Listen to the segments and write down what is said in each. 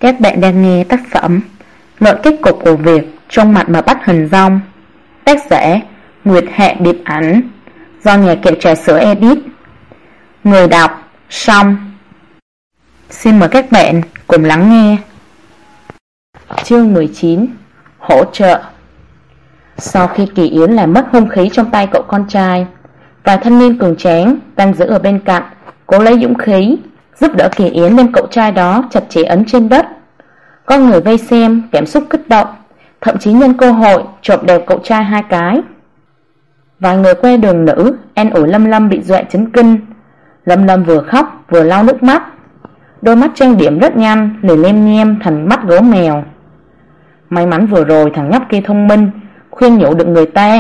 Các bạn đang nghe tác phẩm Luận kết cục của việc trong mặt mà bắt hình dong, tác giả Nguyệt Hạ Điệp Ảnh, do nhà kẹo trà sữa edit. Người đọc Song. Xin mời các bạn cùng lắng nghe. Chương 19: Hỗ trợ. Sau khi Kỳ Yến làm mất hung khí trong tay cậu con trai, vài thanh niên cường tráng đang giữ ở bên cạnh cố lấy dũng khí giúp đỡ Kỳ Yến đem cậu trai đó chặt chẽ ấn trên đất. Có người vây xem cảm xúc kích động, thậm chí nhân cơ hội chộp đều cậu trai hai cái. Vài người que đường nữ an ủi Lâm Lâm bị dọa chấn kinh. Lâm Lâm vừa khóc vừa lau nước mắt, đôi mắt trang điểm rất nhanh liền lem nhem thành mắt gấu mèo. May mắn vừa rồi thằng nhóc kia thông minh, khuyên nhủ được người ta.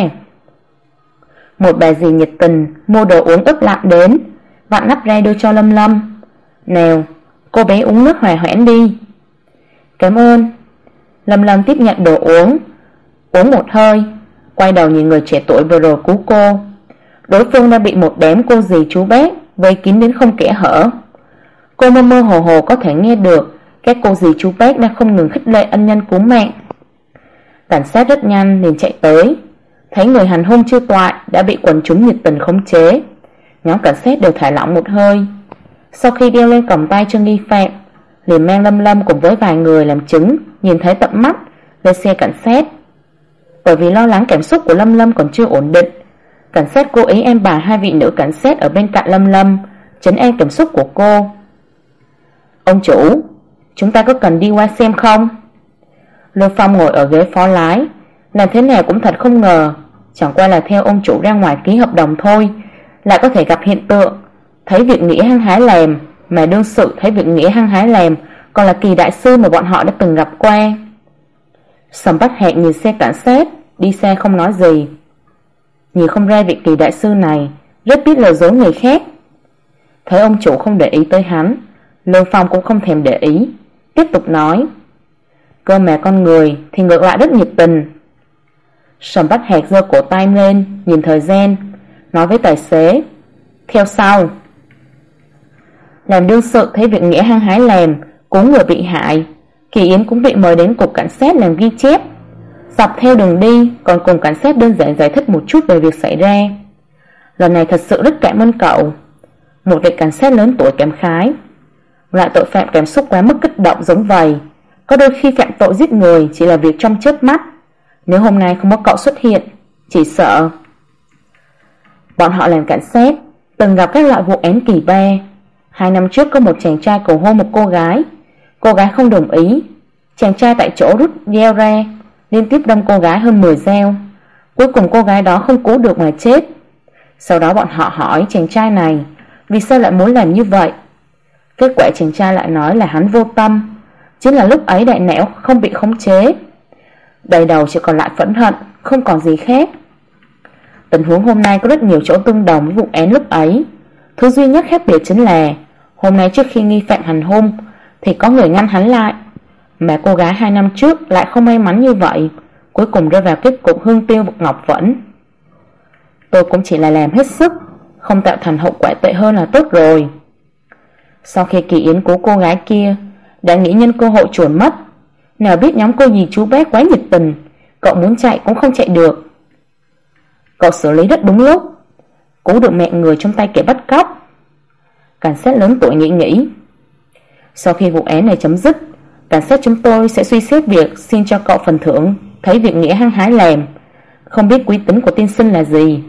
Một bà dì nhiệt tình mua đồ uống ướp lạnh đến, vặn nắp ra đưa cho Lâm Lâm. Nào, cô bé uống nước hòa hoãn đi. Cảm ơn. Lâm Lâm tiếp nhận đồ uống, uống một hơi, quay đầu nhìn người trẻ tuổi vừa rồi cứu cô. Đối phương đã bị một đám cô dì chú bác vây kín đến không kẽ hở. Cô mơ mơ hồ hồ có thể nghe được các cô dì chú bác đang không ngừng khích lệ ân nhân cứu mạng. Cảnh sát rất nhanh liền chạy tới, thấy người hành hung chưa toại đã bị quần chúng nhiệt tình khống chế. Nhóm cảnh sát đều thả lỏng một hơi. Sau khi đeo lên còng tay cho nghi phạm, liền mang Lâm Lâm cùng với vài người làm chứng nhìn thấy tận mắt lên xe cảnh sát. Bởi vì lo lắng cảm xúc của Lâm Lâm còn chưa ổn định, cảnh sát cố ý an bài hai vị nữ cảnh sát ở bên cạnh Lâm Lâm trấn an cảm xúc của cô. Ông chủ, chúng ta có cần đi qua xem không? Lương Phong ngồi ở ghế phó lái, làm thế nào cũng thật không ngờ, chẳng qua là theo ông chủ ra ngoài ký hợp đồng thôi, lại có thể gặp hiện tượng thấy việc nghĩa hăng hái làm, mà đương sự thấy việc nghĩa hăng hái làm còn là Kỳ đại sư mà bọn họ đã từng gặp qua. Sầm Bách Hạc nhìn xe cảnh sát đi xa không nói gì. Nhìn không ra vị Kỳ đại sư này rất biết lừa dối người khác. Thấy ông chủ không để ý tới hắn, Lương Phong cũng không thèm để ý, tiếp tục nói: cơ mà con người thì ngược lại rất nhiệt tình. Sầm Bách Hạc giơ cổ tay lên nhìn thời gian, nói với tài xế: theo sau. Làm đương sự thấy việc nghĩa hăng hái làm, cứu người bị hại, Kỳ Yến cũng bị mời đến cục cảnh sát làm ghi chép. Dọc theo đường đi còn cùng cảnh sát đơn giản giải thích một chút về việc xảy ra. Lần này thật sự rất cảm ơn cậu. Một vị cảnh sát lớn tuổi cảm khái. Loại tội phạm cảm xúc quá mức kích động giống vậy, có đôi khi phạm tội giết người chỉ là việc trong chớp mắt. Nếu hôm nay không có cậu xuất hiện, chỉ sợ. Bọn họ làm cảnh sát từng gặp các loại vụ án kỳ ba. 2 năm trước có một chàng trai cầu hôn một cô gái không đồng ý. Chàng trai tại chỗ rút dao ra, liên tiếp đâm cô gái hơn 10 dao. Cuối cùng cô gái đó không cứu được mà chết. Sau đó bọn họ hỏi chàng trai này vì sao lại muốn làm như vậy. Kết quả chàng trai lại nói là hắn vô tâm, chính là lúc ấy đại não không bị khống chế. Đầy đầu chỉ còn lại phẫn hận, không còn gì khác. Tình huống hôm nay có rất nhiều chỗ tương đồng với vụ án lúc ấy. Thứ duy nhất khác biệt chính là hôm nay trước khi nghi phạm hành hung thì có người ngăn hắn lại, mà cô gái 2 năm trước lại không may mắn như vậy, cuối cùng rơi vào kết cục hương tiêu ngọc vẫn. Tôi cũng chỉ là làm hết sức, không tạo thành hậu quả tệ hơn là tốt rồi. Sau khi Kỳ Yến cứu cô gái kia, đã nghĩ nhân cơ hội chuồn mất. Nào biết nhóm cô dì chú bé quá nhiệt tình, cậu muốn chạy cũng không chạy được. Cậu xử lý rất đúng lúc, cứu được mẹ người trong tay kẻ bắt cóc. Cảnh sát lớn tuổi nghĩ. Sau khi vụ án này chấm dứt, cảnh sát chúng tôi sẽ suy xét việc xin cho cậu phần thưởng thấy việc nghĩa hăng hái làm. Không biết quý tính của tiên sinh là gì?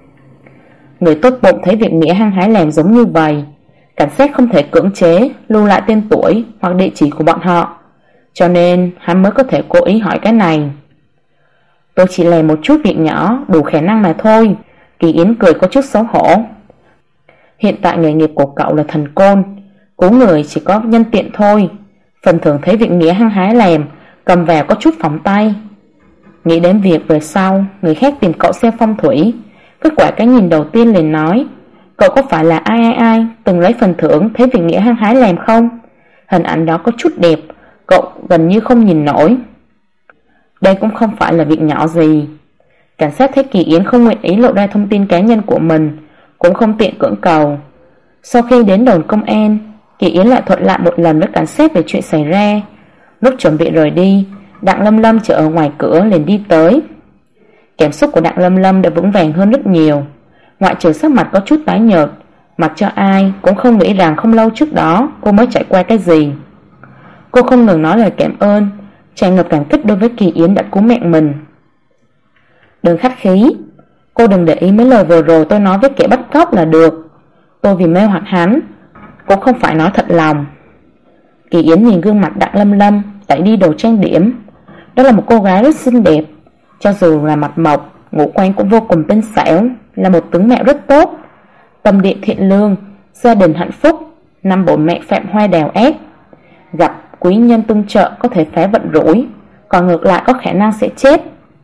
Người tốt bụng thấy việc nghĩa hăng hái làm giống như vậy, cảnh sát không thể cưỡng chế lưu lại tên tuổi hoặc địa chỉ của bọn họ, cho nên hắn mới có thể cố ý hỏi cái này. Tôi chỉ làm một chút việc nhỏ đủ khả năng mà thôi. Kỳ Yến cười có chút xấu hổ. Hiện tại nghề nghiệp của cậu là thần côn, cứu người chỉ có nhân tiện thôi. Phần thưởng thấy việc nghĩa hăng hái làm, cầm vào có chút phóng tay. Nghĩ đến việc về sau người khác tìm cậu xem phong thủy, kết quả cái nhìn đầu tiên liền nói: cậu có phải là ai từng lấy phần thưởng thấy việc nghĩa hăng hái làm không? Hình ảnh đó có chút đẹp, cậu gần như không nhìn nổi. Đây cũng không phải là việc nhỏ gì. Cảnh sát thấy Kỳ Yến không nguyện ý lộ ra thông tin cá nhân của mình, cũng không tiện cưỡng cầu. Sau khi đến đồn công an, Kỳ Yến lại thuật lại một lần với cảnh sát về chuyện xảy ra, Lúc chuẩn bị rời đi, Đặng Lâm Lâm chờ ở ngoài cửa liền đi tới. Cảm xúc của Đặng Lâm Lâm đã vững vàng hơn rất nhiều. Ngoại trừ sắc mặt có chút tái nhợt, mặc cho ai cũng không nghĩ rằng không lâu trước đó cô mới trải qua cái gì. Cô không ngừng nói lời cảm ơn, tràn ngập cảm kích đối với Kỳ Yến đã cứu mẹ mình. Đừng khách khí, cô đừng để ý mấy lời vừa rồi tôi nói với kẻ bắt cóc là được. Tôi vì mê hoặc hắn, cũng không phải nói thật lòng. Kỳ Yến nhìn gương mặt Đặng Lâm Lâm tẩy đi đồ trang điểm. Đó là một cô gái rất xinh đẹp, cho dù là mặt mộc, ngũ quan cũng vô cùng tinh xảo, là một tướng mẹ rất tốt, tâm địa thiện lương, gia đình hạnh phúc, năm bộ mẹ phạm hoa đào ép. Gặp quý nhân tương trợ có thể phá vận rủi, còn ngược lại có khả năng sẽ chết.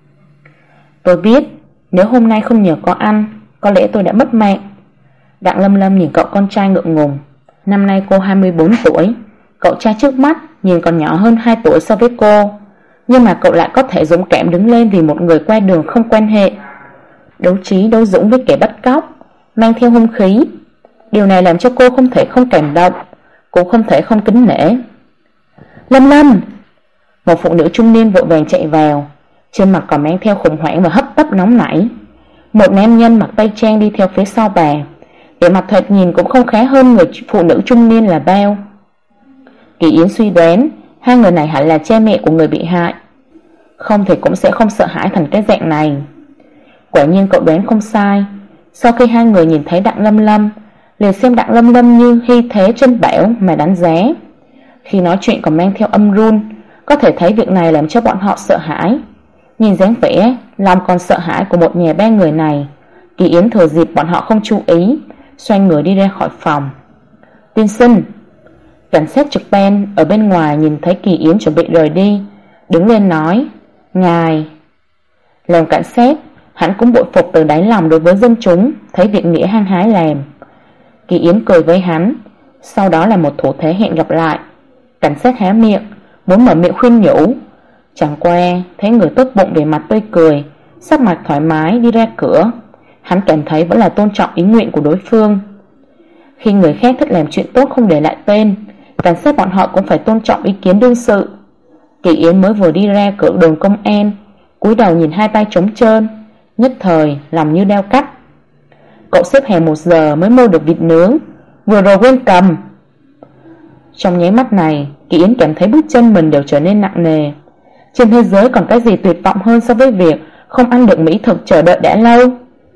Tôi biết, nếu hôm nay không nhờ có anh, có lẽ tôi đã mất mạng. Đặng Lâm Lâm nhìn cậu con trai ngượng ngùng. Năm nay cô 24 tuổi, cậu trai trước mắt nhìn còn nhỏ hơn 2 tuổi so với cô, nhưng mà cậu lại có thể dũng cảm đứng lên vì một người qua đường không quan hệ, đấu trí đấu dũng với kẻ bắt cóc, mang theo hung khí. Điều này làm cho cô không thể không cảm động, cũng không thể không kính nể. Lâm Lâm! Một phụ nữ trung niên vội vàng chạy vào, trên mặt còn mang theo khủng hoảng và hấp tấp nóng nảy. Một nam nhân mặc tây trang đi theo phía sau bà, vẻ mặt thoạt nhìn cũng không khá hơn người phụ nữ trung niên là bao. Kỳ Yến suy đoán hai người này hẳn là cha mẹ của người bị hại, không thì cũng sẽ không sợ hãi thành cái dạng này. Quả nhiên cậu đoán không sai. Sau khi hai người nhìn thấy Đặng Lâm Lâm, liền xem Đặng Lâm Lâm như hy thế chân bảo mà đánh giá. Khi nói chuyện còn mang theo âm run, có thể thấy việc này làm cho bọn họ sợ hãi. Nhìn dáng vẻ lòng còn sợ hãi của một nhà ba người này, Kỳ Yến thừa dịp bọn họ không chú ý, xoay người đi ra khỏi phòng. Tiên sinh! Cảnh sát trực ban ở bên ngoài nhìn thấy Kỳ Yến chuẩn bị rời đi, đứng lên nói: Ngài! Làm cảnh sát, hắn cũng bội phục từ đáy lòng đối với dân chúng, thấy việc nghĩa hăng hái làm. Kỳ Yến cười với hắn, sau đó là một thủ thế hẹn gặp lại. Cảnh sát há miệng, muốn mở miệng khuyên nhủ, chẳng qua thấy người tốt bụng về mặt tươi cười, sắc mặt thoải mái đi ra cửa. Hắn cảm thấy vẫn là tôn trọng ý nguyện của đối phương. Khi người khác thích làm chuyện tốt không để lại tên, cảnh sát bọn họ cũng phải tôn trọng ý kiến đương sự. Kỳ Yến mới vừa đi ra cửa đồn công an, cúi đầu nhìn hai tay trống trơn, nhất thời lòng như đeo cắt. Cậu xếp hàng 1 giờ mới mua được vịt nướng, vừa rồi quên cầm. Trong nháy mắt này, Kỳ Yến cảm thấy bước chân mình đều trở nên nặng nề. Trên thế giới còn cái gì tuyệt vọng hơn so với việc không ăn được mỹ thực chờ đợi đã lâu.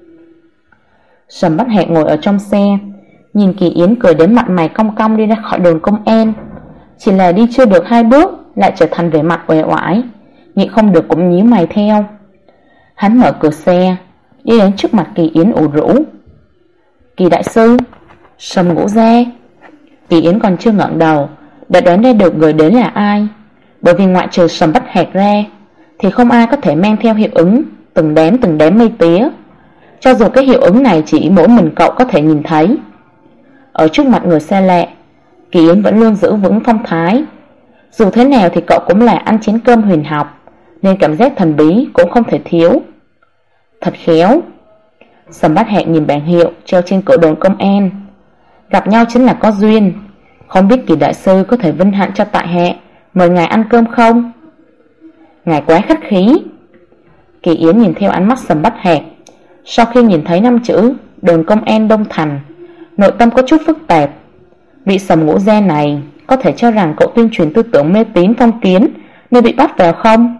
Sầm Bách Hạc ngồi ở trong xe, nhìn Kỳ Yến cười đến mặt mày cong cong đi ra khỏi đồn công an. Chỉ là đi chưa được 2 bước lại trở thành vẻ mặt uể oải, nhịn không được cũng nhíu mày theo. Hắn mở cửa xe, đi đến trước mặt Kỳ Yến ủ rũ. Kỳ đại sư! Sầm Ngũ Gia! Kỳ Yến còn chưa ngẩng đầu đã đoán ra được người đến là ai, bởi vì ngoại trừ Sầm Bách Hạc ra thì không ai có thể mang theo hiệu ứng từng đám mây tía, cho dù cái hiệu ứng này chỉ mỗi mình cậu có thể nhìn thấy. Ở trước mặt người xa lạ, Kỳ Yến vẫn luôn giữ vững phong thái. Dù thế nào thì cậu cũng là ăn chén cơm huyền học, nên cảm giác thần bí cũng không thể thiếu. Thật khéo! Sầm Bách Hạc nhìn bảng hiệu treo trên cửa đồn công an. Gặp nhau chính là có duyên, không biết Kỳ đại sư có thể vinh hạnh cho tại hạ mời ngài ăn cơm không? Ngài quá khách khí! Kỳ Yến nhìn theo ánh mắt Sầm Bách Hạc. Sau khi nhìn thấy 5 chữ đồn công an Đông Thành, nội tâm có chút phức tạp. Vị Sầm Ngũ Gia này có thể cho rằng cậu tuyên truyền tư tưởng mê tín phong kiến nên bị bắt vào không?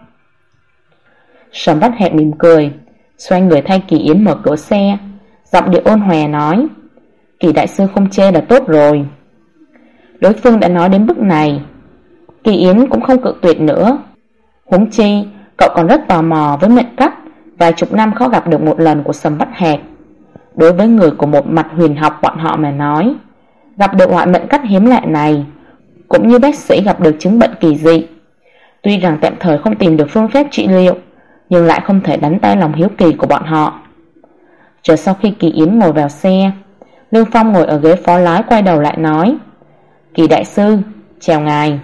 Sầm Bách Hạc mỉm cười, xoay người thay Kỳ Yến mở cửa xe, giọng điệu ôn hòa nói: Kỳ đại sư không chê là tốt rồi. Đối phương đã nói đến bước này, Kỳ Yến cũng không cự tuyệt nữa. Huống chi cậu còn rất tò mò với mệnh cách vài chục năm khó gặp được một lần của Sầm Bách Hạc. Đối với người của một mặt huyền học bọn họ mà nói, gặp được loại mệnh cách hiếm lạ này cũng như bác sĩ gặp được chứng bệnh kỳ dị. Tuy rằng tạm thời không tìm được phương pháp trị liệu, nhưng lại không thể đánh tan lòng hiếu kỳ của bọn họ. Chờ sau khi Kỳ Yến ngồi vào xe, Lương Phong ngồi ở ghế phó lái quay đầu lại nói: Kỳ đại sư, chào ngài.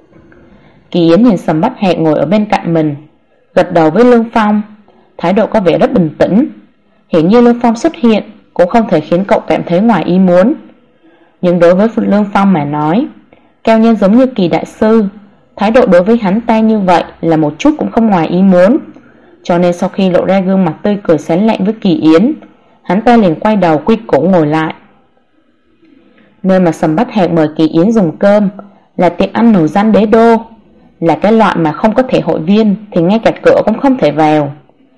Kỳ Yến nhìn Sầm Bách Hạc ngồi ở bên cạnh mình, gật đầu với Lương Phong, thái độ có vẻ rất bình tĩnh. Hiển nhiên Lương Phong xuất hiện cũng không thể khiến cậu cảm thấy ngoài ý muốn. Nhưng đối với Lương Phong mà nói, cao nhân giống như Kỳ đại sư Thái độ đối với hắn ta như vậy là một chút cũng không ngoài ý muốn. Cho nên sau khi lộ ra gương mặt tươi cười sáng lạng với Kỳ Yến, hắn ta liền quay đầu quy củ ngồi lại. Nơi mà Sầm Bách Hạc mời Kỳ Yến dùng cơm là tiệm ăn nổi danh Đế Đô, là cái loại mà không có thẻ hội viên thì ngay cả cửa cũng không thể vào.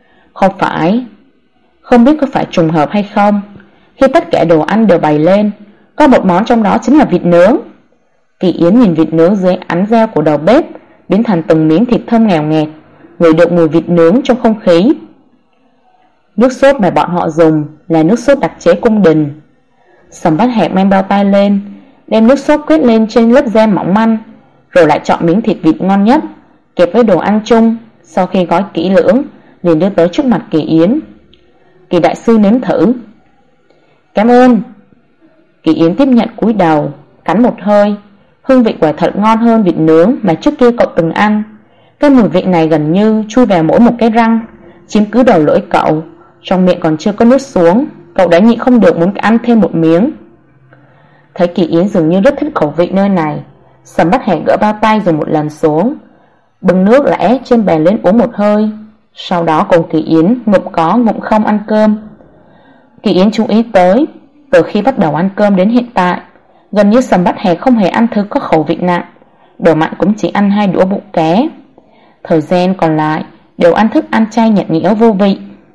Không biết có phải trùng hợp hay không, khi tất cả đồ ăn đều bày lên, có một món trong đó chính là vịt nướng. Kỳ Yến nhìn vịt nướng dưới ánh dao của đầu bếp biến thành từng miếng thịt thơm ngào ngạt, ngửi được mùi vịt nướng trong không khí. Nước sốt mà bọn họ dùng là nước sốt đặc chế cung đình. Sầm Bách Hạc mang bao tay lên, đem nước sốt quét lên trên lớp da mỏng manh, rồi lại chọn miếng thịt vịt ngon nhất kẹp với đồ ăn chung. Sau khi gói kỹ lưỡng, liền đưa tới trước mặt Kỳ Yến. Kỳ đại sư nếm thử. Cảm ơn. Kỳ Yến tiếp nhận cúi đầu, cắn một hơi. Hương vị quả thật ngon hơn vịt nướng mà trước kia cậu từng ăn. Cái mùi vị này gần như chui vào mỗi một cái răng, chiếm cứ đầu lưỡi cậu. Trong miệng còn chưa có nuốt xuống, cậu đã nhịn không được muốn ăn thêm một miếng. Thấy Kỳ Yến dường như rất thích khẩu vị nơi này, Sầm Bách Hạc gỡ bao tay dùng một lần xuống, bưng nước lẽ trên bàn lên uống một hơi. Sau đó cùng Kỳ Yến ngụm có ngụm không ăn cơm. Kỳ Yến chú ý tới, từ khi bắt đầu ăn cơm đến hiện tại, gần như Sầm Bách Hạc không hề ăn thứ có khẩu vị nặng, đồ mặn cũng chỉ ăn 2 đũa bụng cá. Thời gian còn lại đều ăn thức ăn chay nhạt nhẽo vô vị.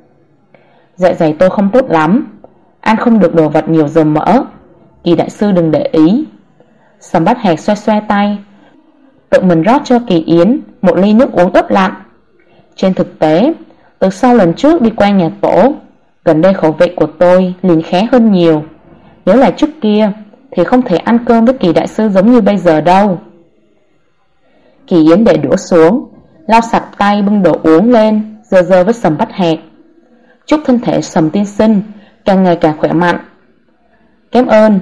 Dạ dày tôi không tốt lắm, ăn không được đồ vật nhiều dầu mỡ, Kỳ đại sư đừng để ý. Sầm Bách Hạc xoa xoa tay, tự mình rót cho Kỳ Yến một ly nước uống ướp lạnh. Trên thực tế, từ sau lần trước đi qua nhà tổ, gần đây khẩu vị của tôi liền khá hơn nhiều. Nhớ là trước kia thì không thể ăn cơm với Kỳ đại sư giống như bây giờ đâu. Kỳ Yến để đũa xuống, lau sạch tay bưng đồ uống lên, dơ dơ với Sầm Bách Hạc. Chúc thân thể Sầm tiên sinh càng ngày càng khỏe mạnh. Cảm ơn.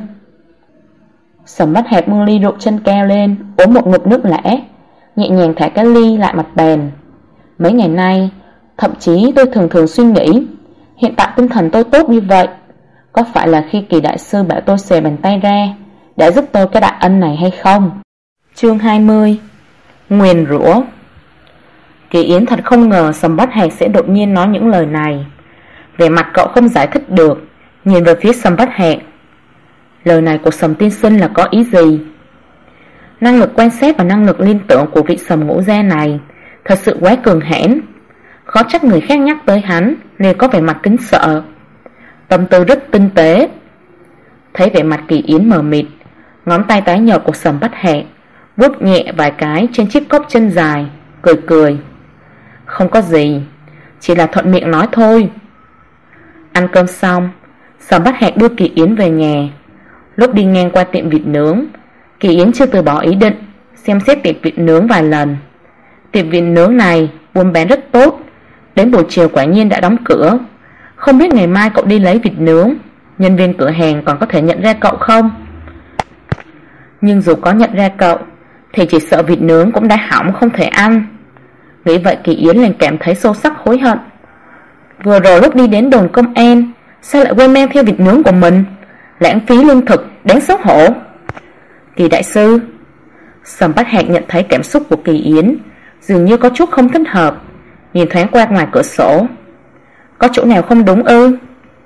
Sầm Bách Hạc bưng ly rượu chân cao lên, uống một ngụm nước lã, nhẹ nhàng thả cái ly lại mặt bàn. Mấy ngày nay, thậm chí tôi thường suy nghĩ, hiện tại tinh thần tôi tốt như vậy, có phải là khi Kỳ đại sư bảo tôi xòe bàn tay ra đã giúp tôi cái đại ân này hay không? Chương 20. Nguyền rủa. Kỳ Yến thật không ngờ Sầm Bách Hạc sẽ đột nhiên nói những lời này. Vẻ mặt cậu không giải thích được, nhìn về phía Sầm Bách Hạc. Lời này của Sầm tiên sinh là có ý gì? Năng lực quan sát và năng lực liên tưởng của vị Sầm ngũ gia này thật sự quá cường hãn, khó trách người khác nhắc tới hắn liền có vẻ mặt kính sợ. Tâm tư rất tinh tế. Thấy vẻ mặt Kỳ Yến mờ mịt, ngón tay tái nhợt của Sầm Bách Hạc vuốt nhẹ vài cái trên chiếc cốc chân dài, cười cười. Không có gì, chỉ là thuận miệng nói thôi. Ăn cơm xong, Sầm Bách Hạc đưa Kỳ Yến về nhà. Lúc đi ngang qua tiệm vịt nướng, Kỳ Yến chưa từ bỏ ý định xem xét tiệm vịt nướng vài lần. Tiệm vịt nướng này buôn bán rất tốt, đến buổi chiều quả nhiên đã đóng cửa. Không biết ngày mai cậu đi lấy vịt nướng, nhân viên cửa hàng còn có thể nhận ra cậu không? Nhưng dù có nhận ra cậu thì chỉ sợ vịt nướng cũng đã hỏng không thể ăn. Nghĩ vậy Kỳ Yến liền cảm thấy sâu sắc hối hận. Vừa rồi lúc đi đến đồn công an, sao lại quên mang theo vịt nướng của mình? Lãng phí lương thực, đáng xấu hổ. Kỳ đại sư. Sầm Bách Hạc nhận thấy cảm xúc của Kỳ Yến dường như có chút không thích hợp, nhìn thoáng qua ngoài cửa sổ. Có chỗ nào không đúng ư?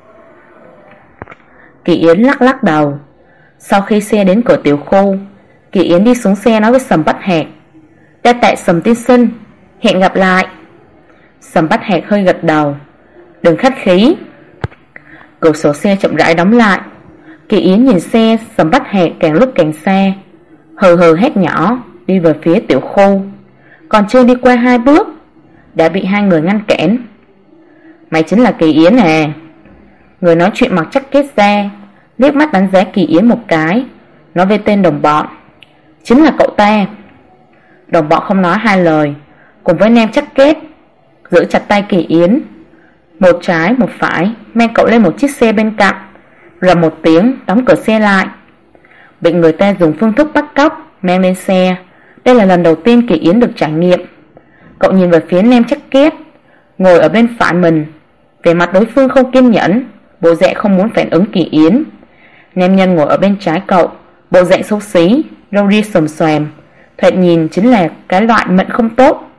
Kỳ Yến lắc lắc đầu. Sau khi xe đến cửa tiểu khu, Kỳ Yến đi xuống xe nói với Sầm Bách Hạc. Đa tạ Sầm tiên sinh, hẹn gặp lại. Sầm Bách Hạc hơi gật đầu. Đừng khách khí. Cửa sổ xe chậm rãi đóng lại. Kỳ Yến nhìn xe Sầm Bách Hạc càng lúc càng xa, hừ hừ hét nhỏ đi về phía tiểu khu. Còn chưa đi qua 2 bước đã bị 2 người ngăn cản. Mày chính là Kỳ Yến à? Người nói chuyện mặc jacket da liếc mắt đánh giá Kỳ Yến một cái, nói với tên đồng bọn. Chính là cậu ta. Đồng bọn không nói 2 lời, cùng với nam jacket giữ chặt tay Kỳ Yến, một trái một phải mang cậu lên một chiếc xe bên cạnh, rầm một tiếng đóng cửa xe lại. Bị người ta dùng phương thức bắt cóc mang lên xe, đây là lần đầu tiên Kỳ Yến được trải nghiệm. Cậu nhìn về phía nam jacket ngồi ở bên phải mình, vẻ mặt đối phương không kiên nhẫn, bộ dạng không muốn phản ứng Kỳ Yến. Nam nhân ngồi ở bên trái cậu, bộ dạng xấu xí, râu ria xồm xoàm, thoạt nhìn chính là cái loại mệnh không tốt.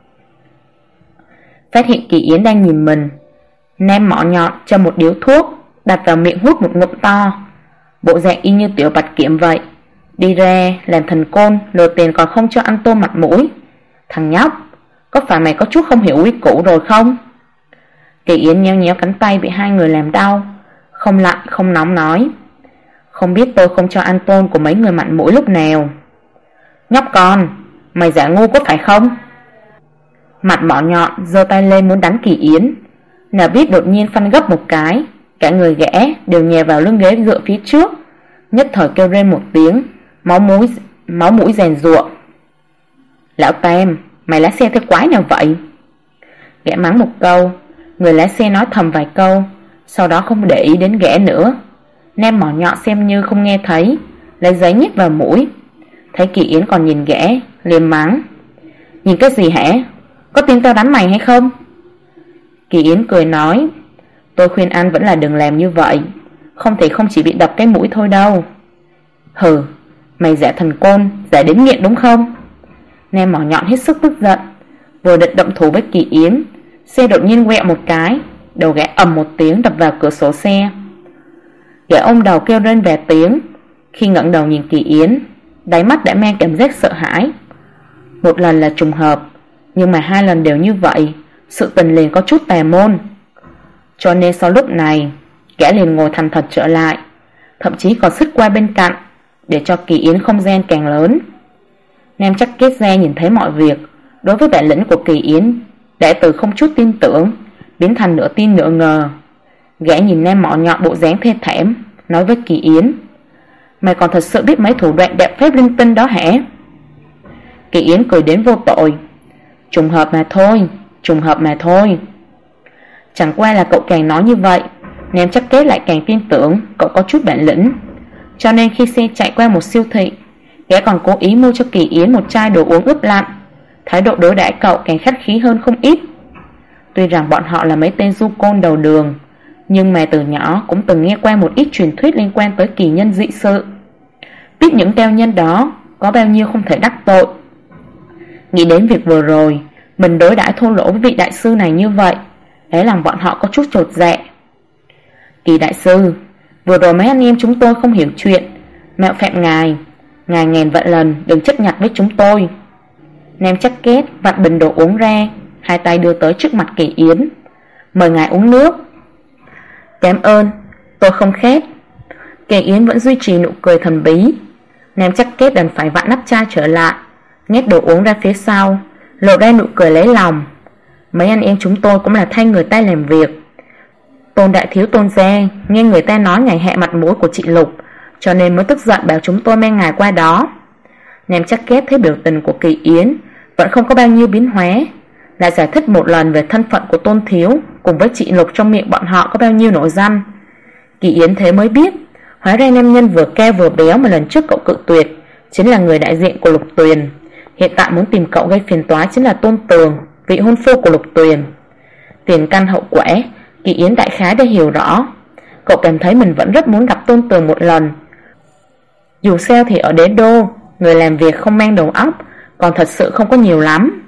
Phát hiện Kỳ Yến đang nhìn mình, Nam mỏ nhọn cho một điếu thuốc, đặt vào miệng hút một ngụm to, bộ dạng y như tiểu bạch kiểm vậy. Đi ra làm thần côn, lừa tiền còn không cho ăn tôm mặt mũi. Thằng nhóc, có phải mày có chút không hiểu quy củ rồi không? Kỳ Yến nhéo nhéo cánh tay bị hai người làm đau, không lạnh không nóng nói: Không biết tôi không cho ăn tôm của mấy người mặt mũi lúc nào. Nhóc con, mày giả ngu có phải không? Mặt mỏ nhọn giơ tay lên muốn đánh Kỳ Yến, nào biết đột nhiên phanh gấp một cái, cả người gã đều nhè vào lưng ghế dựa phía trước, nhất thời kêu lên một tiếng, máu mũi rèn giụa. Lão Tam, mày lái xe thế quái nào vậy? Gã mắng một câu, người lái xe nói thầm vài câu, sau đó không để ý đến gã nữa. Nam mỏ nhọn xem như không nghe thấy, lấy giấy nhét vào mũi. Thấy Kỳ Yến còn nhìn gã, liền mắng: Nhìn cái gì hả? Có tin tao đánh mày hay không? Kỳ Yến cười nói: Tôi khuyên anh vẫn là đừng làm như vậy, không thể không chỉ bị đập cái mũi thôi đâu. Hừ, mày giả thần côn, giả đến nghiện đúng không? Nam mỏ nhọn hết sức tức giận, vừa định động thủ với Kỳ Yến, xe đột nhiên quẹo một cái, đầu gã ầm một tiếng đập vào cửa sổ xe. Gã ôm đầu kêu lên vài tiếng, khi ngẩng đầu nhìn Kỳ Yến, đáy mắt đã mang cảm giác sợ hãi. Một lần là trùng hợp, nhưng mà hai lần đều như vậy, sự tình liền có chút tà môn. Cho nên sau lúc này, gã liền ngồi thành thật trở lại, thậm chí còn xích qua bên cạnh, để cho Kỳ Yến không gian càng lớn. Nam chắc kết ra nhìn thấy mọi việc, đối với bản lĩnh của Kỳ Yến đã từ không chút tin tưởng biến thành nửa tin nửa ngờ. Gã nhìn Nam mỏ nhọn bộ dáng thê thảm, nói với Kỳ Yến: Mày còn thật sự biết mấy thủ đoạn đẹp phép linh tinh đó hả? Kỳ Yến cười đến vô tội: Trùng hợp mà thôi, trùng hợp mà thôi. Chẳng qua là cậu càng nói như vậy, Nam chắc kết lại càng tin tưởng cậu có chút bản lĩnh. Cho nên khi xe chạy qua một siêu thị, gã còn cố ý mua cho Kỳ Yến một chai đồ uống ướp lạnh, thái độ đối đãi cậu càng khách khí hơn không ít. Tuy rằng bọn họ là mấy tên du côn đầu đường, nhưng mà từ nhỏ cũng từng nghe qua một ít truyền thuyết liên quan tới kỳ nhân dị sự, biết những cao nhân đó có bao nhiêu không thể đắc tội. Nghĩ đến việc vừa rồi mình đối đãi thô lỗ với vị đại sư này như vậy, đấy làm bọn họ có chút chột dạ. Kỳ đại sư, vừa rồi mấy anh em chúng tôi không hiểu chuyện, mạo phạm ngài ngàn vạn lần đừng chấp nhặt với chúng tôi. Nam chắc kết vặn bình đồ uống ra, hai tay đưa tới trước mặt Kỳ Yến: Mời ngài uống nước. Cảm ơn, tôi không khét. Kỳ Yến vẫn duy trì nụ cười thần bí. Nam chắc kết đành phải vặn nắp chai trở lại, nhét đồ uống ra phía sau, lộ ra nụ cười lấy lòng. Mấy anh em chúng tôi cũng là thay người ta làm việc. Tôn đại thiếu Tôn gia nghe người ta nói ngài hạ mặt mũi của chị Lục, cho nên mới tức giận bảo chúng tôi mang ngài qua đó. Nam chắc kết thấy biểu tình của Kỳ Yến vẫn không có bao nhiêu biến hóa, lại giải thích một lần về thân phận của Tôn thiếu cùng với chị Lục trong miệng bọn họ có bao nhiêu nổi danh. Kỳ Yến thế mới biết, hóa ra nam nhân vừa cao vừa béo mà lần trước cậu cự tuyệt chính là người đại diện của Lục Tuyền. Hiện tại muốn tìm cậu gây phiền toái chính là Tôn Tường, vị hôn phu của Lục Tuyền. Tiền căn hậu quả, Kỳ Yến đại khái đã hiểu rõ. Cậu cảm thấy mình vẫn rất muốn gặp Tôn Tường một lần. Dù sao thì ở đế đô, người làm việc không mang đầu óc còn thật sự không có nhiều lắm.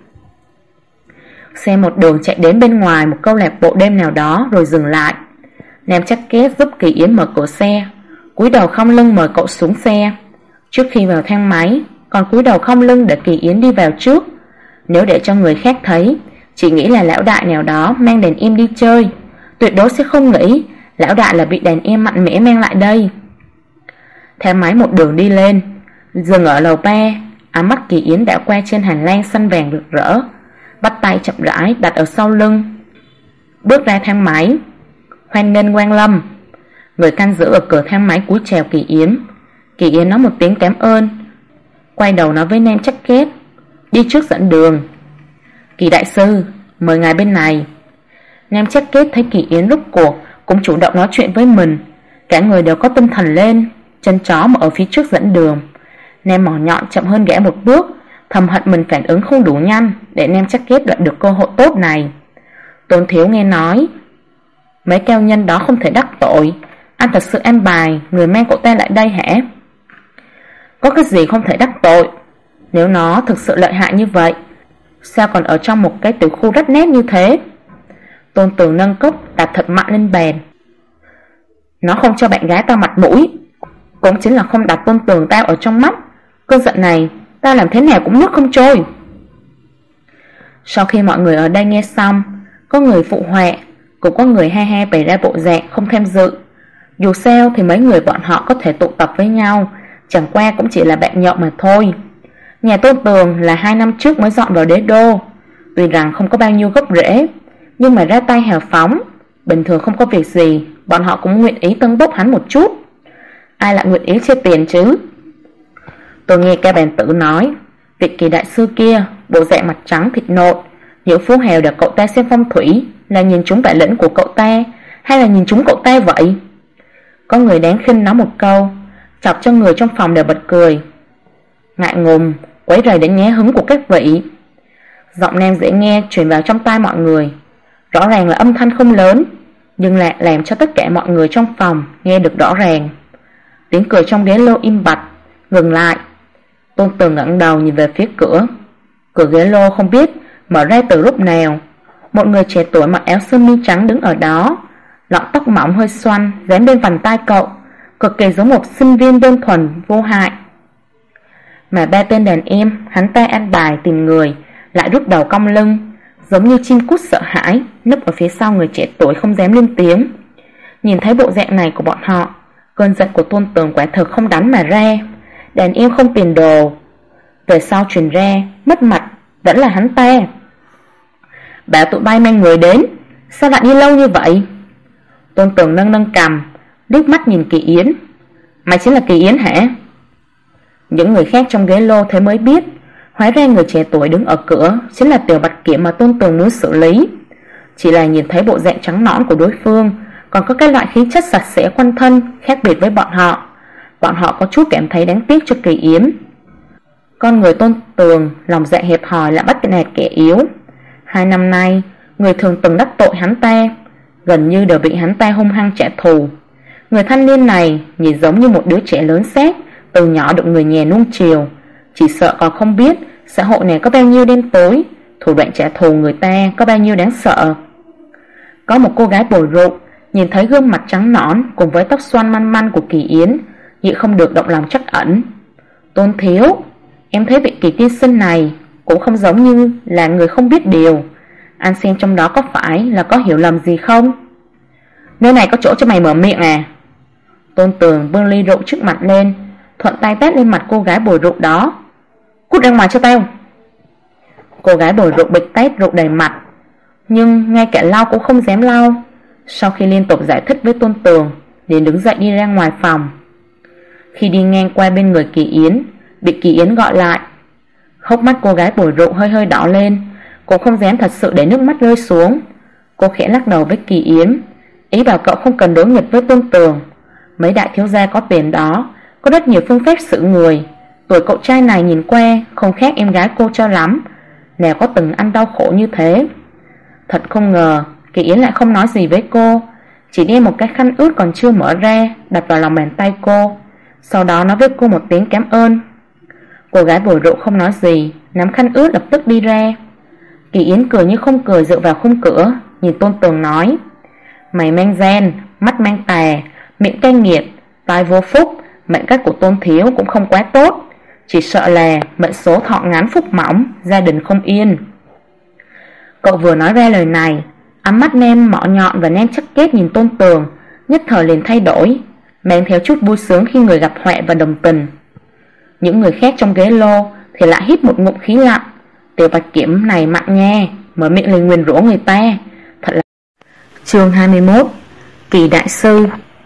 Xe một đường chạy đến bên ngoài một câu lạc bộ đêm nào đó rồi dừng lại. Nam chắc kết giúp Kỳ Yến mở cửa xe, cúi đầu khom lưng mời cậu xuống xe. Trước khi vào thang máy còn cúi đầu khom lưng để Kỳ Yến đi vào trước. Nếu để cho người khác thấy, chỉ nghĩ là lão đại nào đó mang đàn em đi chơi, tuyệt đối sẽ không nghĩ lão đại là bị đàn em mạnh mẽ mang lại đây. Thang máy một đường đi lên, dừng ở lầu 3. Ám mắt Kỳ Yến đã qua trên hành lang xanh vàng rực rỡ, bắt tay chậm rãi đặt ở sau lưng, bước ra thang máy. Hoan nghênh Quang Lâm. Người canh giữ ở cửa thang máy cúi chào Kỳ Yến. Kỳ Yến nói một tiếng cảm ơn, quay đầu nói với Nam chắc kết: Đi trước dẫn đường. Kỳ đại sư, mời ngài bên này. Nam chắc kết thấy Kỳ Yến rút cuộc cũng chủ động nói chuyện với mình, cả người đều có tinh thần lên, chân chó mà ở phía trước dẫn đường. Nam mỏ nhọn chậm hơn gã một bước, thầm hận mình phản ứng không đủ nhanh để Nam chắc kết đoạt được cơ hội tốt này. Tôn thiếu nghe nói mấy cao nhân đó không thể đắc tội, anh thật sự an bài người mang cậu ta lại đây hả? Có cái gì không thể đắc tội? Nếu nó thực sự lợi hại như vậy, sao còn ở trong một cái tiểu khu rất nét như thế? Tôn Tường nâng cốc đạp thật mạnh lên bàn. Nó không cho bạn gái tao mặt mũi, cũng chính là không đặt Tôn Tường tao ở trong mắt. Cơn giận này tao làm thế nào cũng nuốt không trôi. Sau khi mọi người ở đây nghe xong, có người phụ họa, cũng có người ha ha bày ra bộ dạng không tham dự. Dù sao thì mấy người bọn họ có thể tụ tập với nhau, chẳng qua cũng chỉ là bạn nhậu mà thôi. Nhà Tôn Tường là 2 năm trước mới dọn vào đế đô, tuy rằng không có bao nhiêu gốc rễ, nhưng mà ra tay hào phóng. Bình thường không có việc gì, bọn họ cũng nguyện ý tâng bốc hắn một chút. Ai lại nguyện ý chia tiền chứ? Tôi nghe ca bàn tử nói, vị Kỳ đại sư kia bộ dạng mặt trắng thịt nộn, những phú hào để cậu ta xem phong thủy là nhìn trúng bản lĩnh của cậu ta, hay là nhìn trúng cậu ta vậy? Có người đáng khinh nói một câu, chọc cho người trong phòng đều bật cười. Ngại ngùng, quấy rầy đến nhé hứng của các vị. Giọng nam dễ nghe truyền vào trong tai mọi người. Rõ ràng là âm thanh không lớn, nhưng lại làm cho tất cả mọi người trong phòng nghe được rõ ràng. Tiếng cười trong ghế lô im bặt, ngừng lại. Tôn Tường ngẩng đầu nhìn về phía cửa. Cửa ghế lô không biết mở ra từ lúc nào. Một người trẻ tuổi mặc áo sơ mi trắng đứng ở đó, lọn tóc mỏng hơi xoăn dán bên vành tai cậu, cực kỳ giống một sinh viên đơn thuần vô hại. Mà ba tên đàn em hắn ta ăn bài tìm người lại rút đầu cong lưng, giống như chim cút sợ hãi, núp ở phía sau người trẻ tuổi không dám lên tiếng. Nhìn thấy bộ dạng này của bọn họ, cơn giận của Tôn Tường quả thực không đánh mà ra. Đàn em không tiền đồ, về sau truyền ra mất mặt vẫn là hắn ta. Bảo tụi bay mang người đến, sao lại đi lâu như vậy? Tôn Tường nâng nâng cằm, liếc mắt nhìn Kỳ Yến. Mày chính là Kỳ Yến hả? Những người khác trong ghế lô thế mới biết, hóa ra người trẻ tuổi đứng ở cửa chính là Tiểu Bạch Kiểm mà Tôn Tường muốn xử lý. Chỉ là nhìn thấy bộ dạng trắng nõn của đối phương, còn có cái loại khí chất sạch sẽ quanh thân khác biệt với bọn họ. Bọn họ có chút cảm thấy đáng tiếc cho Kỳ Yến. Con người Tôn Tường lòng dạ hẹp hòi lại bắt nạt kẻ yếu. 2 năm nay, người thường từng đắc tội hắn ta gần như đều bị hắn ta hung hăng trả thù. Người thanh niên này nhìn giống như một đứa trẻ lớn xác, từ nhỏ được người nhà nuông chiều. Chỉ sợ còn không biết xã hội này có bao nhiêu đen tối, thủ đoạn trả thù người ta có bao nhiêu đáng sợ. Có một cô gái bồi rượu nhìn thấy gương mặt trắng nõn cùng với tóc xoăn măn măn của Kỳ Yến, nhịn không được động lòng trắc ẩn. Tôn thiếu, em thấy vị Kỳ tiên sinh này cũng không giống như là người không biết điều. Anh xem trong đó có phải là có hiểu lầm gì không? Nơi này có chỗ cho mày mở miệng à? Tôn Tường bưng ly rượu trước mặt lên, thuận tay tát lên mặt cô gái bồi rượu đó. Cút ra ngoài cho tao. Cô gái bồi rượu bịch tát rượu đầy mặt, nhưng ngay cả lau cũng không dám lau. Sau khi liên tục giải thích với Tôn Tường, liền đứng dậy đi ra ngoài phòng. Khi đi ngang qua bên người Kỳ Yến, bị Kỳ Yến gọi lại. Hốc mắt cô gái bồi rượu hơi hơi đỏ lên, cô không dám thật sự để nước mắt rơi xuống. Cô khẽ lắc đầu với Kỳ Yến, ý bảo cậu không cần đối nghịch với Tôn Tường. Mấy đại thiếu gia có tiền đó có rất nhiều phương pháp xử người. Tuổi cậu trai này nhìn qua không khác em gái cô cho lắm, nào có từng ăn đau khổ như thế. Thật không ngờ Kỳ Yến lại không nói gì với cô, chỉ đem một cái khăn ướt còn chưa mở ra đặt vào lòng bàn tay cô, sau đó nói với cô một tiếng cảm ơn. Cô gái bồi rượu không nói gì, nắm khăn ướt lập tức đi ra. Kỳ Yến cười như không cười dựa vào khung cửa, nhìn Tôn Tường nói: Mày mang gen, mắt mang tà, miệng cay nghiệt, tai vô phúc. Mệnh cách của Tôn thiếu cũng không quá tốt, chỉ sợ là mệnh số thọ ngắn phúc mỏng, gia đình không yên. Cậu vừa nói ra lời này, ánh mắt nem mỏ nhọn và nem chắc kết nhìn Tôn Tường nhất thời liền thay đổi, mang theo chút vui sướng khi người gặp họa và đồng tình. Những người khác trong ghế lô thì lại hít một ngụm khí lạnh. Tiểu Bạch Kiểm này mạnh nha, mở miệng liền nguyền rủa người ta. Thật là... Chương 21. Kỳ đại sư.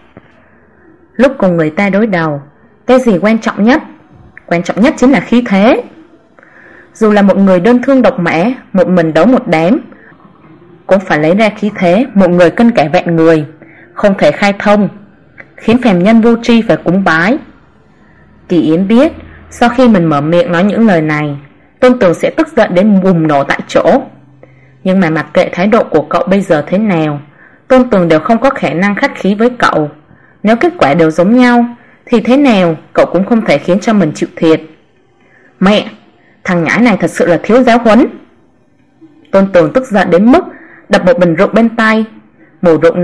Lúc cùng người ta đối đầu, cái gì quan trọng nhất? Quan trọng nhất chính là khí thế. Dù là một người đơn thương độc mã, một mình đấu một đám, cũng phải lấy ra khí thế một người cân cả vạn người, không thể khai thông, khiến phàm nhân vô tri phải cúng bái. Kỳ Yến biết, sau khi mình mở miệng nói những lời này, Tôn Tường sẽ tức giận đến bùng nổ tại chỗ. Nhưng mà mặc kệ thái độ của cậu bây giờ thế nào, Tôn Tường đều không có khả năng khách khí với cậu. Nếu kết quả đều giống nhau, thì thế nào cậu cũng không thể khiến cho mình chịu thiệt. Mẹ, Thằng nhãi này thật sự là thiếu giáo huấn. Tôn Tường tức giận đến mức đập một bình rượu bên tay. Mùi rượu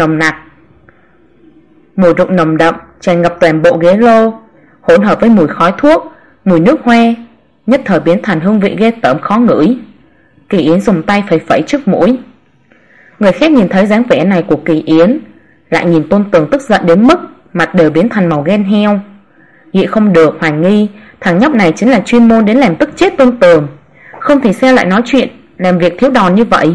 nồng đậm tràn ngập toàn bộ ghế lô, hỗn hợp với mùi khói thuốc, mùi nước hoe, nhất thời biến thành hương vị ghê tởm khó ngửi. Kỳ Yến dùng tay phẩy phẩy trước mũi. Người khác nhìn thấy dáng vẻ này của Kỳ Yến, lại nhìn Tôn Tường tức giận đến mức mặt đều biến thành màu ghen heo. Nghĩ không được, hoài nghi thằng nhóc này chính là chuyên môn đến làm tức chết Tôn Tường, không thì sao lại nói chuyện làm việc thiếu đòn như vậy.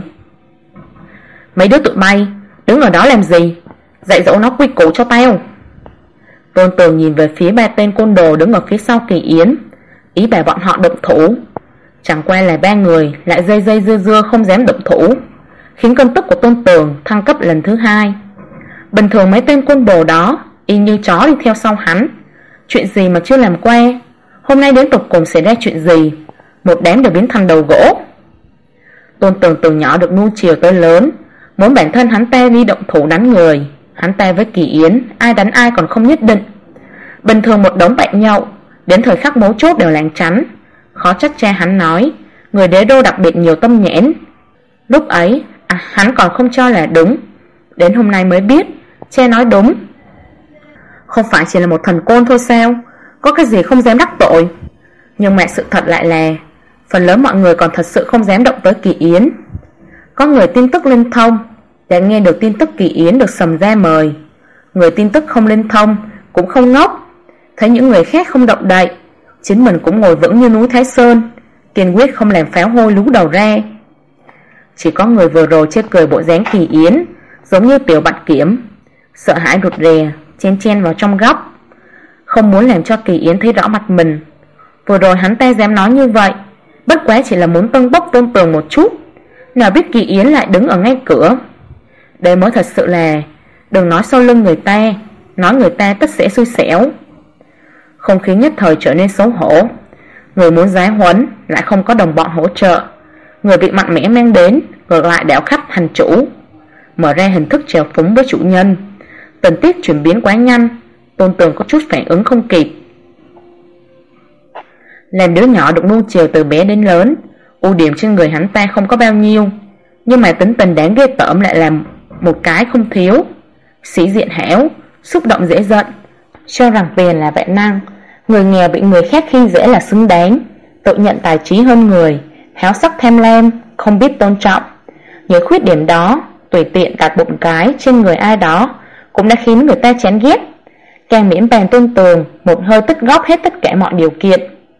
Mấy đứa tụi bay đứng ở đó làm gì, dạy dỗ nó quy củ cho tao. Tôn Tường nhìn về phía ba tên côn đồ đứng ở phía sau Kỳ Yến, ý bảo bọn họ động thủ. Chẳng qua là ba người lại dây dưa không dám động thủ, khiến cơn tức của Tôn Tường thăng cấp lần thứ hai. Bình thường mấy tên côn đồ đó y như chó đi theo sau hắn, chuyện gì mà chưa làm qua, hôm nay đến tột cùng xảy ra chuyện gì, một đám đều biến thành đầu gỗ. Tôn Tường từ nhỏ được nuôi chiều tới lớn, muốn bản thân hắn ta đi động thủ đánh người. Hắn ta với Kỳ Yến ai đánh ai còn không nhất định. Bình thường một đống bạn nhậu, đến thời khắc mấu chốt đều lảng tránh. Khó trách cha hắn nói người đế đô đặc biệt nhiều tâm nhãn. Lúc ấy hắn còn không cho là đúng, đến hôm nay mới biết cha nói đúng. Không phải chỉ là một thần côn thôi sao, có cái gì không dám đắc tội. Nhưng mà sự thật lại là phần lớn mọi người còn thật sự không dám động tới Kỳ Yến. Có người tin tức linh thông đã nghe được tin tức Kỳ Yến được sầm ra mời, người tin tức không linh thông cũng không ngốc, thấy những người khác không động đậy, chính mình cũng ngồi vững như núi Thái Sơn, kiên quyết không làm pháo hôi lú đầu ra. Chỉ có người vừa rồi chê cười bộ dáng Kỳ Yến giống như tiểu bạch kiểm, sợ hãi rụt rè chen vào trong góc, không muốn làm cho Kỳ Yến thấy rõ mặt mình. Vừa rồi hắn ta dám nói như vậy, bất quá chỉ là muốn tâng bốc Tôn Tường một chút, nào biết Kỳ Yến lại đứng ở ngay cửa. Đây mới thật sự là đừng nói sau lưng người ta, nói người ta tất sẽ xui xẻo. Không khí nhất thời trở nên xấu hổ. Người muốn giáo huấn lại không có đồng bọn hỗ trợ, người bị mạnh mẽ mang đến ngược lại đảo khách hành chủ, mở ra hình thức trèo phúng với chủ nhân. Tình tiết chuyển biến quá nhanh, Tôn Tường có chút phản ứng không kịp. Làm đứa nhỏ được nuôi chiều từ bé đến lớn, ưu điểm trên người hắn ta không có bao nhiêu, nhưng mà tính tình đáng ghê tởm lại là một cái không thiếu. Sĩ diện hão, xúc động dễ giận, cho rằng tiền là vạn năng, người nghèo bị người khác khi dễ là xứng đáng, tự nhận tài trí hơn người, háo sắc tham lam, không biết tôn trọng. Những khuyết điểm đó tùy tiện đặt bụng cái trên người ai đó cũng đã khiến người ta chán ghét. Càng miễn bàn Tôn Tường một hơi tích góp hết tất cả mọi điều kiện.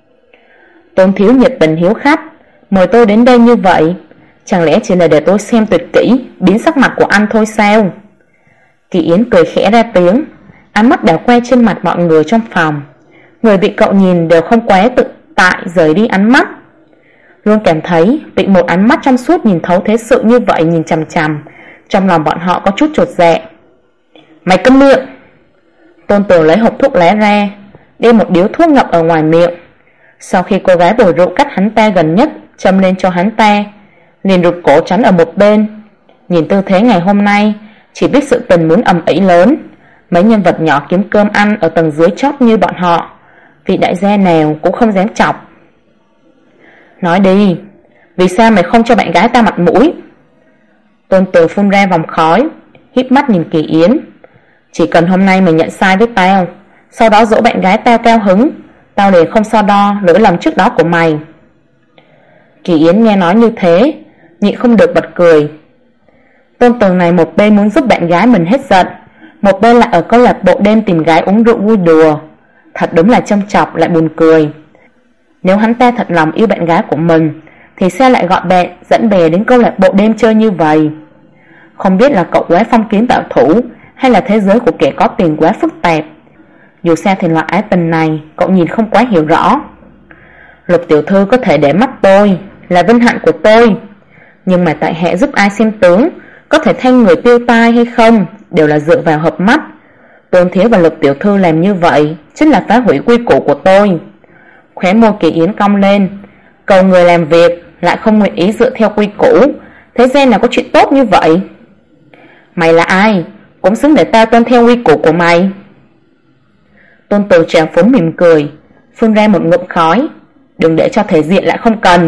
Tôn thiếu nhiệt tình hiếu khách, mời tôi đến đây như vậy, chẳng lẽ chỉ là để tôi xem tuyệt kỹ biến sắc mặt của anh thôi sao? Kỳ Yến cười khẽ ra tiếng, ánh mắt đảo qua trên mặt mọi người trong phòng. Người bị cậu nhìn đều không quá tự tại rời đi ánh mắt, luôn cảm thấy bị một ánh mắt trong suốt nhìn thấu thế sự như vậy nhìn chằm chằm, trong lòng bọn họ có chút chột dạ. Mày câm miệng! Tôn Tường lấy hộp thuốc lá ra, đem một điếu thuốc ngậm ở ngoài miệng. Sau khi cô gái bồi rượu cách hắn ta gần nhất châm lên cho hắn ta, liền rụt cổ tránh ở một bên. Nhìn tư thế ngày hôm nay, chỉ biết sự tình muốn ầm ĩ lớn. Mấy nhân vật nhỏ kiếm cơm ăn ở tầng dưới chót như bọn họ, vị đại gia nào cũng không dám chọc. Nói đi, vì sao mày không cho bạn gái ta mặt mũi? Tôn Tường phun ra vòng khói, híp mắt nhìn Kỳ Yến. Chỉ cần hôm nay mày nhận sai với tao, sau đó dỗ bạn gái tao cao hứng, tao liền không so đo lỗi lầm trước đó của mày. Kỳ Yến nghe nói như thế, nhịn không được bật cười. Tôn Tường này một bên muốn giúp bạn gái mình hết giận, một bên lại ở câu lạc bộ đêm tìm gái uống rượu vui đùa, thật đúng là châm chọc lại buồn cười. Nếu hắn ta thật lòng yêu bạn gái của mình, thì sao lại gọi bạn dẫn bè đến câu lạc bộ đêm chơi như vậy? Không biết là cậu quá phong kiến bảo thủ, hay là thế giới của kẻ có tiền quá phức tạp. Dù sao thì loại ái tình này cậu nhìn không quá hiểu rõ. Lục tiểu thư có thể để mắt tôi là vinh hạnh của tôi, nhưng mà tại hạ giúp ai xem tướng, có thể thanh người tiêu tai hay không đều là dựa vào hợp mắt. Tôn thiếu và Lục tiểu thư làm như vậy chính là phá hủy quy củ của tôi. Khóe môi Kỳ Yến cong lên, cầu người làm việc lại không nguyện ý dựa theo quy củ, thế gian nào có chuyện tốt như vậy? Mày là ai cũng xứng để tao tuân theo quy củ của mày. Tôn Tử trào phúng mỉm cười, phun ra một ngụm khói. đừng để cho thể diện lại không cần.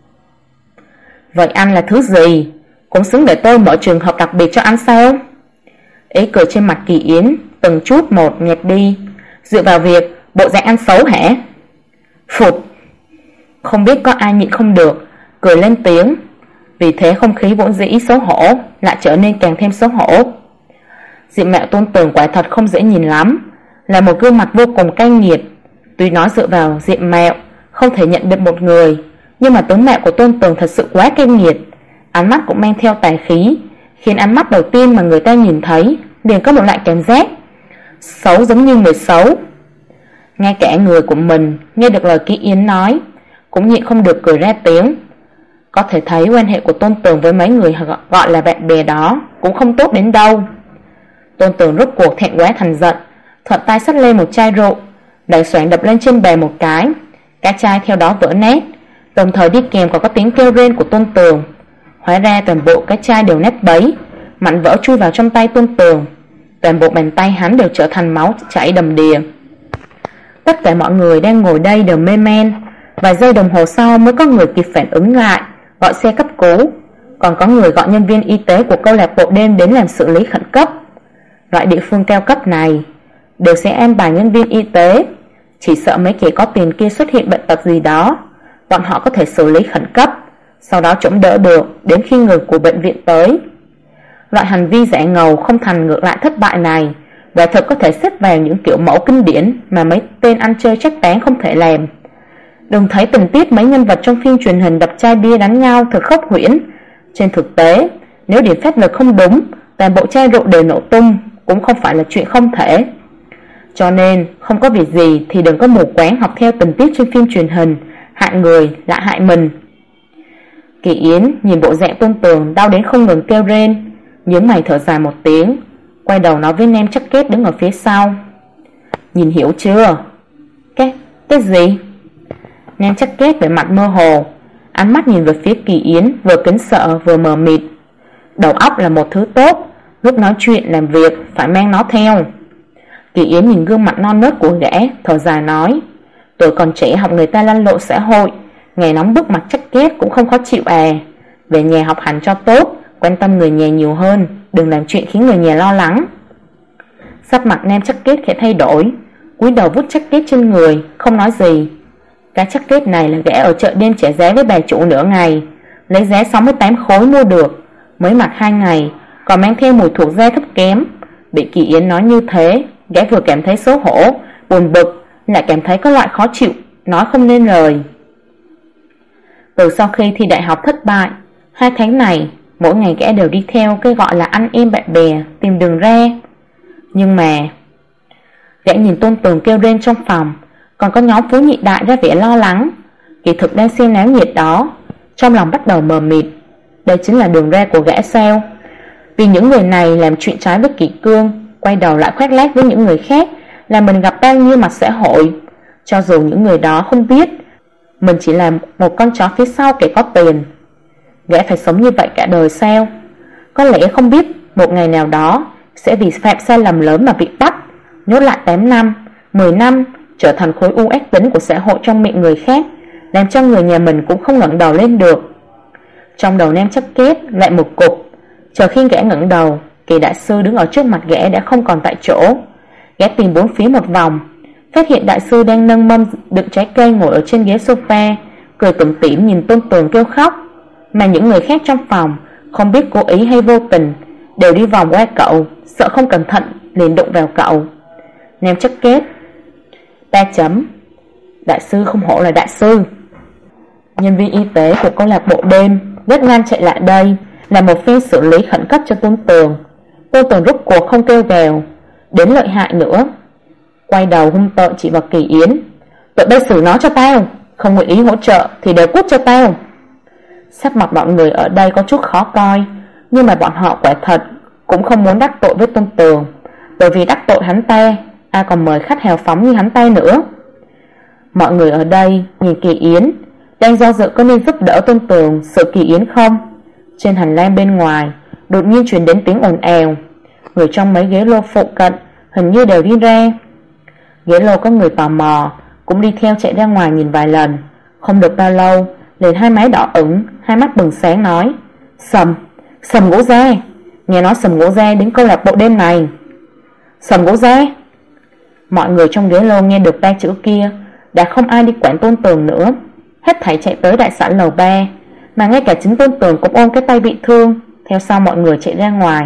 Vậy anh là thứ gì? Cũng xứng để tôi mở trường hợp đặc biệt cho anh sao? Ý cười trên mặt Kỳ Yến từng chút một nhạt đi. Dựa vào việc bộ dạng ăn xấu hả? Phụt! Không biết có ai nhịn không được cười lên tiếng. Vì thế không khí vốn dĩ xấu hổ lại trở nên càng thêm xấu hổ. Diện mạo Tôn Tường quả thật không dễ nhìn lắm, là một gương mặt vô cùng cay nghiệt. Tuy nói dựa vào diện mạo không thể nhận được một người, nhưng mà tướng mạo của Tôn Tường thật sự quá cay nghiệt. Ánh mắt cũng mang theo tà khí, khiến ánh mắt đầu tiên mà người ta nhìn thấy liền có một loại cảm giác xấu, giống như người xấu. Ngay cả người của mình nghe được lời Kỳ Yến nói cũng nhịn không được cười ra tiếng. Có thể thấy quan hệ của Tôn Tường với mấy người gọi là bạn bè đó cũng không tốt đến đâu. Tôn Tường rốt cuộc thẹn quá thành giận, thuận tay xách lên một chai rượu, đẩy xoảng đập lên trên bàn một cái chai theo đó vỡ nát, đồng thời đi kèm còn có tiếng kêu rên của Tôn Tường. Hóa ra toàn bộ cái chai đều nát bấy, mảnh vỡ chui vào trong tay Tôn Tường. Toàn bộ bàn tay hắn đều trở thành máu chảy đầm đìa. Tất cả mọi người đang ngồi đây đều mê man. Vài giây đồng hồ sau mới có người kịp phản ứng lại, gọi xe cấp cứu. Còn có người gọi nhân viên y tế của câu lạc bộ đêm đến làm xử lý khẩn cấp. Loại địa phương cao cấp này đều sẽ an bài nhân viên y tế. Chỉ sợ mấy kẻ có tiền kia xuất hiện bệnh tật gì đó, bọn họ có thể xử lý khẩn cấp, sau đó chống đỡ được đến khi người của bệnh viện tới. Loại hành vi giả ngầu không thành ngược lại thất bại này quả thực có thể xếp vào những kiểu mẫu kinh điển mà mấy tên ăn chơi trách tán không thể làm. Đừng thấy tình tiết mấy nhân vật trong phim truyền hình đập chai bia đánh nhau thật khốc huyễn. Trên thực tế, nếu điểm phép lực không đúng, toàn bộ chai rượu đều nổ tung cũng không phải là chuyện không thể. Cho nên không có việc gì thì đừng có mù quáng học theo tình tiết trên phim truyền hình, hại người lại hại mình. Kỳ Yến nhìn bộ dạng Tôn Tường đau đến không ngừng kêu rên, nhướng mày thở dài một tiếng, quay đầu nói với Nem Chắc Kết đứng ở phía sau. Nhìn hiểu chưa? Cái gì? Nem Chắc Kết vẻ mặt mơ hồ, ánh mắt nhìn về phía Kỳ Yến vừa kính sợ vừa mờ mịt. Đầu óc là một thứ tốt, lúc nói chuyện làm việc phải mang nó theo. Kỳ Yến nhìn gương mặt non nớt của gã, thở dài nói, tuổi còn trẻ học người ta lăn lộn xã hội, ngày nóng bức mặt Chắc Kết cũng không khó chịu à. Về nhà học hành cho tốt, quan tâm người nhà nhiều hơn, đừng làm chuyện khiến người nhà lo lắng. Sắc mặt Nem Chắc Kết khẽ thay đổi, cúi đầu vút Chắc Kết trên người, không nói gì. Cái Chắc Kết này là gã ở chợ đêm trả giá với bà chủ nửa ngày, lấy giá 68 khối mua được, mới mặc 2 ngày, còn mang theo mùi thuộc da thấp kém. Bị Kỳ Yến nói như thế, gã vừa cảm thấy xấu hổ, buồn bực, lại cảm thấy có loại khó chịu, nói không nên lời. Từ sau khi thi đại học thất bại, 2 tháng này, mỗi ngày gã đều đi theo cái gọi là anh em bạn bè tìm đường ra. Nhưng mà gã nhìn Tôn Tường kêu rên trong phòng, còn có nhóm Phú Nhị Đại ra vẻ lo lắng, kỳ thực đang xem náo nhiệt đó, trong lòng bắt đầu mờ mịt. Đây chính là đường ra của gã sao? Vì những người này làm chuyện trái với kỷ cương, quay đầu lại khoác lác với những người khác, là mình gặp bao nhiêu mặt xã hội. Cho dù những người đó không biết mình chỉ là một con chó phía sau kẻ có tiền. Gã phải sống như vậy cả đời sao? Có lẽ không biết một ngày nào đó sẽ vì phạm sai lầm lớn mà bị bắt, nhốt lại 8 năm, 10 năm, trở thành khối u ác tính của xã hội trong miệng người khác, làm cho người nhà mình cũng không ngẩng đầu lên được. Trong đầu Nem Chắc Kết lại một cục. Chờ khi gã ngẩng đầu, Kỳ đại sư đứng ở trước mặt gã đã không còn tại chỗ. Gã tìm bốn phía một vòng, phát hiện đại sư đang nâng mâm đựng trái cây ngồi ở trên ghế sofa, cười tủm tỉm nhìn Tôn Tường kêu khóc. Mà những người khác trong phòng, không biết cố ý hay vô tình, đều đi vòng qua cậu, sợ không cẩn thận liền đụng vào cậu. Nem Chắc Kết 3 chấm. Đại sư không hổ là đại sư. Nhân viên y tế của câu lạc bộ đêm rất nhanh chạy lại đây, là một phiên xử lý khẩn cấp cho Tôn Tường. Tôn Tường rút cuộc không kêu gào, đến lợi hại nữa, quay đầu hung tợn chỉ vào Kỳ Yến. Tụi bay xử nó cho tao, không nguyện ý hỗ trợ thì đều cút cho tao. Sắc mặt mọi người ở đây có chút khó coi, nhưng mà bọn họ quả thật cũng không muốn đắc tội với Tôn Tường, bởi vì đắc tội hắn ta, ai còn mời khách hào phóng như hắn ta nữa. Mọi người ở đây nhìn Kỳ Yến, đang do dự có nên giúp đỡ Tôn Tường sự Kỳ Yến không. Trên hành lang bên ngoài đột nhiên truyền đến tiếng ồn ào, người trong mấy ghế lô phụ cận hình như đều đi ra. Ghế lô có người tò mò cũng đi theo chạy ra ngoài nhìn vài lần, Không được bao lâu, liền hai má đỏ ửng, hai mắt bừng sáng nói: Sầm Ngũ Gia, nghe nói Sầm Ngũ Gia đến câu lạc bộ đêm này. Sầm Ngũ Gia. Mọi người trong ghế lô nghe được ba chữ kia, đã không ai đi quản Tôn Tường nữa, hết thảy chạy tới đại sảnh lầu 3, mà ngay cả chính Tôn Tường cũng ôm cái tay bị thương, theo sau mọi người chạy ra ngoài.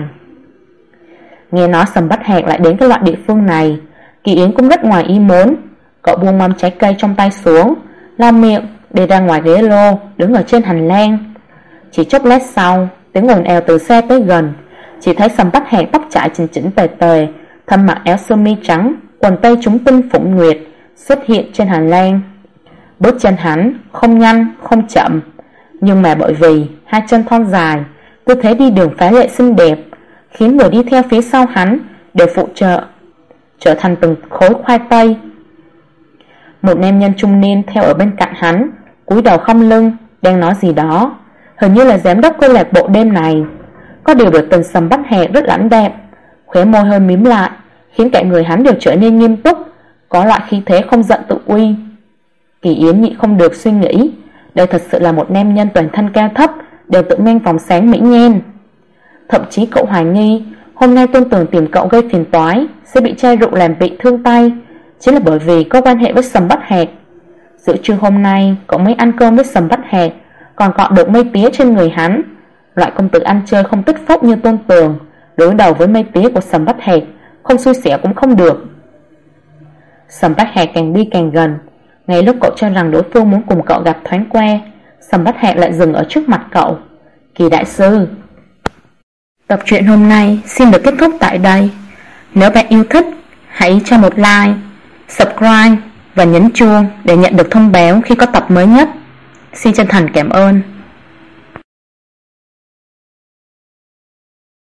Nghe nói Sầm Bách Hạc lại đến cái loại địa phương này, Kỳ Yến cũng rất ngoài ý muốn. Cậu buông mâm trái cây trong tay xuống, lau miệng, đi ra ngoài ghế lô, đứng ở trên hành lang. Chỉ chốc lát sau, tiếng ồn ào từ xa tới gần, chỉ thấy Sầm Bách Hạc tóc chải chỉnh chỉnh tề tề, thân mặc áo sơ mi trắng, quần tây trúng tinh phụng nguyệt, xuất hiện trên hành lang. Bước chân hắn không nhanh không chậm, nhưng mà bởi vì hai chân thon dài, tư thế đi đường phá lệ xinh đẹp, khiến người đi theo phía sau hắn đều phụ trợ, trở thành từng khối khoai tây. Một nam nhân trung niên theo ở bên cạnh hắn, cúi đầu khom lưng, đang nói gì đó, hình như là giám đốc câu lạc bộ đêm này. Có điều biểu tình Sầm Bách Hạc rất lãnh đạm, khóe môi hơi mím lại, khiến cả người hắn đều trở nên nghiêm túc, có loại khí thế không giận tự uy. Kỳ Yến nhịn không được suy nghĩ, đây thật sự là một nam nhân toàn thân cao thấp, đều tự mang vòng sáng mỹ nhan. Thậm chí cậu hoài nghi hôm nay Tôn Tường tìm cậu gây phiền toái, sẽ bị chai rượu làm bị thương tay, chính là bởi vì có quan hệ với Sầm Bách Hạc. Giữa trưa hôm nay cậu mới ăn cơm với Sầm Bách Hạc, còn cọ được mây tía trên người hắn. Loại công tử ăn chơi không tích phốc như Tôn Tường, đối đầu với mây tía của Sầm Bách Hạc, không xui xẻo cũng không được. Sầm Bách Hạc càng đi càng gần, ngay lúc cậu cho rằng đối phương muốn cùng cậu gặp thoáng qua, Sầm Bách Hạc lại dừng ở trước mặt cậu. Kỳ đại sư. Tập truyện hôm nay xin được kết thúc tại đây. Nếu bạn yêu thích, hãy cho một like, subscribe và nhấn chuông để nhận được thông báo khi có tập mới nhất. Xin chân thành cảm ơn.